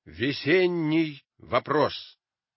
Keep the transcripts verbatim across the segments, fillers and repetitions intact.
Весенний вопрос.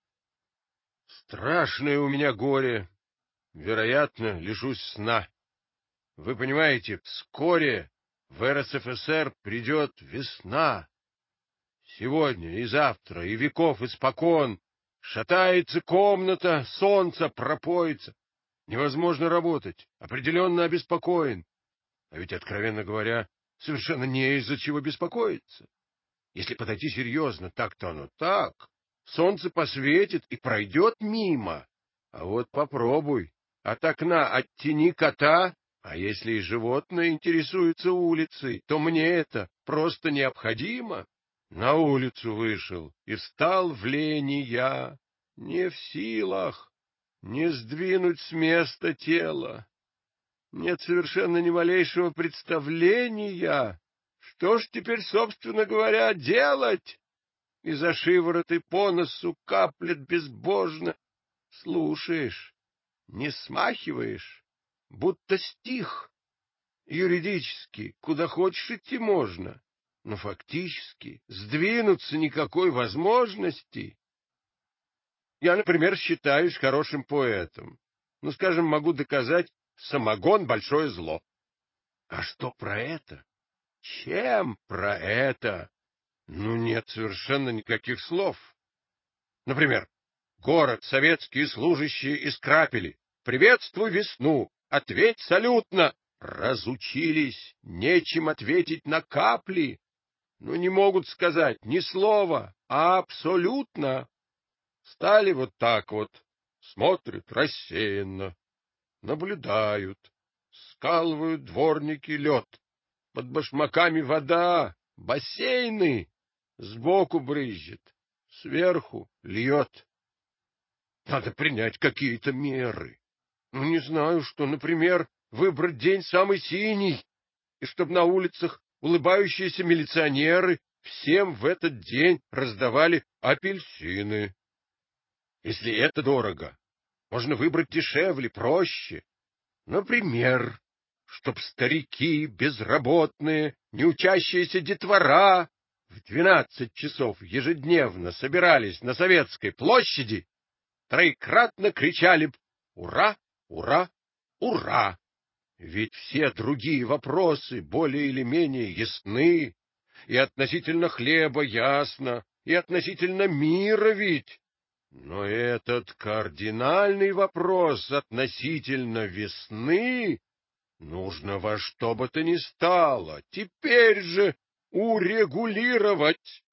Страшное у меня горе. Вероятно, лишусь сна. Вы понимаете, вскоре в эр эс эф эс эр придет весна. Сегодня и завтра, и веков испокон шатается комната, солнце пропоится. Невозможно работать, определенно обеспокоен. А ведь, откровенно говоря, совершенно не из-за чего беспокоиться. Если подойти серьезно, так-то оно так. Солнце посветит и пройдет мимо. А вот попробуй от окна оттяни кота, а если и животное интересуется улицей, то мне это просто необходимо. На улицу вышел и встал в лени я, не в силах не сдвинуть с места тело. Нет совершенно ни малейшего представления, что ж теперь, собственно говоря, делать? И за шиворот и по носу каплет безбожно. Слушаешь, не смахиваешь, будто стих. Юридически куда хочешь идти можно, но фактически сдвинуться никакой возможности. Я, например, считаюсь хорошим поэтом. Ну, скажем, могу доказать, самогон — большое зло. А что про это? Чем про это? Ну, нет совершенно никаких слов. Например, город советские служащие из Крапели. Приветствуй весну, ответь салютно. Разучились, нечем ответить на капли. Ну, не могут сказать ни слова, а абсолютно. Стали вот так вот, смотрят рассеянно, наблюдают, скалывают дворники лед. Под башмаками вода, бассейны, сбоку брызжет, сверху льет. Надо принять какие-то меры. Ну, не знаю, что, например, выбрать день самый синий, и чтобы на улицах улыбающиеся милиционеры всем в этот день раздавали апельсины. Если это дорого, можно выбрать дешевле, проще. Например, чтоб старики, безработные, неучащиеся детвора в двенадцать часов ежедневно собирались на Советской площади, троекратно кричали б «Ура! Ура! Ура!». Ведь все другие вопросы более или менее ясны, и относительно хлеба ясно, и относительно мира ведь. Но этот кардинальный вопрос относительно весны нужно во что бы то ни стало теперь же урегулировать.